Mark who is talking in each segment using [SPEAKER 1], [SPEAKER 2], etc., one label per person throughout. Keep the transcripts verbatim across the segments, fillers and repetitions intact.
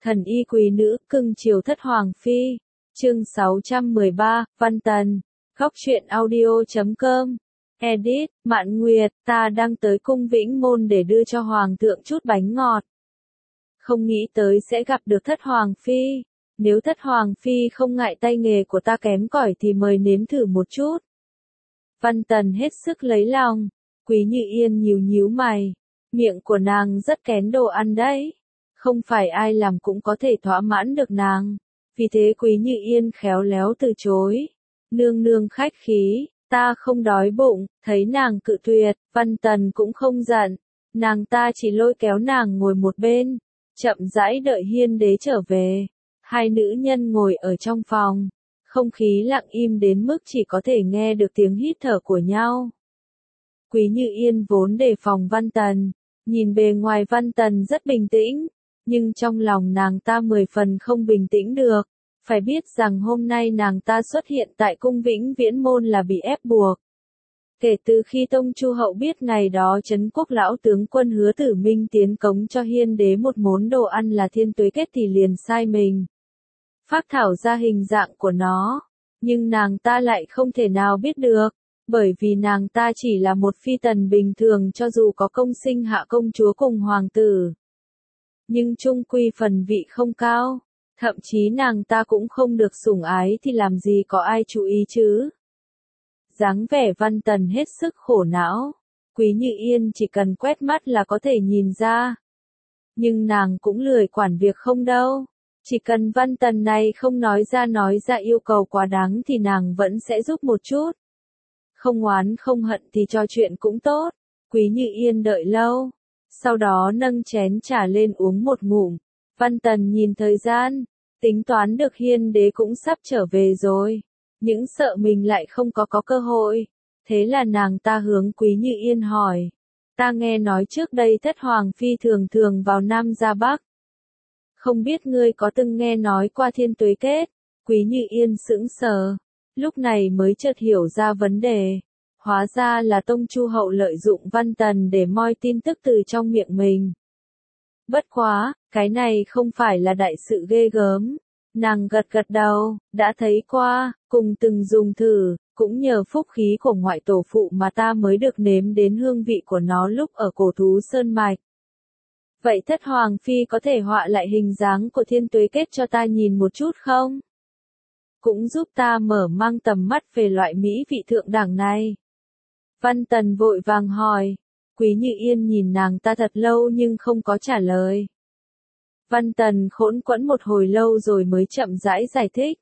[SPEAKER 1] Thần y quý nữ, cưng chiều thất hoàng phi. Chương sáu trăm mười ba, Văn Tần. Góc truyện audio chấm com. Edit, Mạn Nguyệt, ta đang tới cung Vĩnh Môn để đưa cho hoàng thượng chút bánh ngọt. Không nghĩ tới sẽ gặp được thất hoàng phi. Nếu thất hoàng phi không ngại tay nghề của ta kém cỏi thì mời nếm thử một chút. Văn Tần hết sức lấy lòng. Quý Như Yên nhíu nhíu mày. Miệng của nàng rất kén đồ ăn đấy. Không phải ai làm cũng có thể thỏa mãn được nàng. Vì thế Quý Như Yên khéo léo từ chối. Nương nương khách khí, ta không đói bụng. Thấy nàng cự tuyệt, Văn Tần cũng không giận. Nàng ta chỉ lôi kéo nàng ngồi một bên. Chậm rãi đợi Hiên đế trở về. Hai nữ nhân ngồi ở trong phòng. Không khí lặng im đến mức chỉ có thể nghe được tiếng hít thở của nhau. Quý Như Yên vốn đề phòng Văn Tần. Nhìn bề ngoài Văn Tần rất bình tĩnh. Nhưng trong lòng nàng ta mười phần không bình tĩnh được. Phải biết rằng hôm nay nàng ta xuất hiện tại cung Vĩnh Viễn Môn là bị ép buộc. Kể từ khi Tông Chu Hậu biết ngày đó Trấn Quốc lão tướng quân Hứa Tử Minh tiến cống cho Hiên đế một món đồ ăn là thiên tuế kết thì liền sai mình. Phác thảo ra hình dạng của nó. Nhưng nàng ta lại không thể nào biết được. Bởi vì nàng ta chỉ là một phi tần bình thường cho dù có công sinh hạ công chúa cùng hoàng tử. Nhưng chung quy phần vị không cao. Thậm chí nàng ta cũng không được sủng ái thì làm gì có ai chú ý chứ. Dáng vẻ Văn Tần hết sức khổ não. Quý Như Yên chỉ cần quét mắt là có thể nhìn ra. Nhưng nàng cũng lười quản việc không đâu. Chỉ cần Văn Tần này không nói ra nói ra yêu cầu quá đáng thì nàng vẫn sẽ giúp một chút. Không oán không hận thì trò chuyện cũng tốt. Quý Như Yên đợi lâu. Sau đó nâng chén trà lên uống một ngụm. Văn Tần nhìn thời gian. Tính toán được Hiên đế cũng sắp trở về rồi. Những sợ mình lại không có có cơ hội. Thế là nàng ta hướng Quý Như Yên hỏi. Ta nghe nói trước đây thất hoàng phi thường thường vào Nam ra Bắc. Không biết ngươi có từng nghe nói qua thiên tuế kết. Quý Như Yên sững sờ. Lúc này mới chợt hiểu ra vấn đề. Hóa ra là Tông Chu Hậu lợi dụng Văn Tần để moi tin tức từ trong miệng mình. Bất quá, cái này không phải là đại sự ghê gớm. Nàng gật gật đầu, đã thấy qua, cùng từng dùng thử, cũng nhờ phúc khí của ngoại tổ phụ mà ta mới được nếm đến hương vị của nó lúc ở Cổ Thú Sơn Mạch. Vậy thất hoàng phi có thể họa lại hình dáng của thiên tuế kết cho ta nhìn một chút không? Cũng giúp ta mở mang tầm mắt về loại mỹ vị thượng đẳng này. Văn Tần vội vàng hỏi. Quý Như Yên nhìn nàng ta thật lâu nhưng không có trả lời. Văn Tần khỗn quẫn một hồi lâu rồi mới chậm rãi giải thích.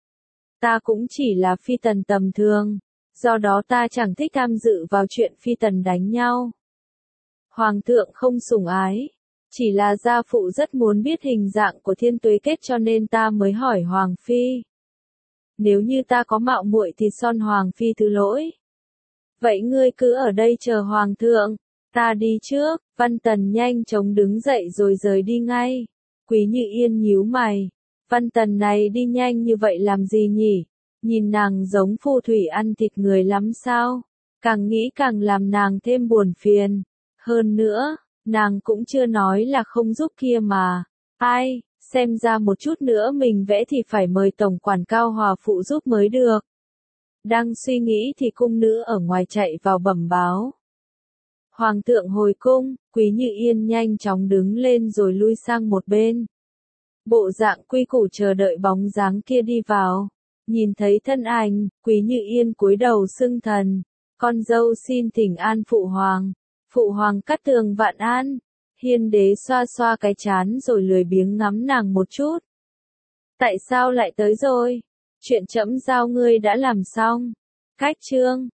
[SPEAKER 1] Ta cũng chỉ là phi tần tầm thường, do đó ta chẳng thích tham dự vào chuyện phi tần đánh nhau. Hoàng thượng không sủng ái, chỉ là gia phụ rất muốn biết hình dạng của thiên tuế kết cho nên ta mới hỏi Hoàng phi. Nếu như ta có mạo muội thì son Hoàng phi thứ lỗi. Vậy ngươi cứ ở đây chờ Hoàng thượng, ta đi trước. Văn Tần nhanh chóng đứng dậy rồi rời đi ngay. Quý Như Yên nhíu mày. Văn Tần này đi nhanh như vậy làm gì nhỉ? Nhìn nàng giống phù thủy ăn thịt người lắm sao? Càng nghĩ càng làm nàng thêm buồn phiền. Hơn nữa, nàng cũng chưa nói là không giúp kia mà. Ai, xem ra một chút nữa mình vẽ thì phải mời tổng quản Cao Hòa phụ giúp mới được. Đang suy nghĩ thì cung nữ ở ngoài chạy vào bẩm báo. Hoàng thượng hồi cung. Quý Như Yên nhanh chóng đứng lên rồi lui sang một bên. Bộ dạng quy củ chờ đợi bóng dáng kia đi vào. Nhìn thấy thân ảnh, Quý Như Yên cúi đầu xưng thần. Con dâu xin thỉnh an phụ hoàng. Phụ hoàng cát tường vạn an. Hiên đế xoa xoa cái trán rồi lười biếng ngắm nàng một chút. Tại sao lại tới rồi? Chuyện trẫm giao ngươi đã làm xong. Cách chương.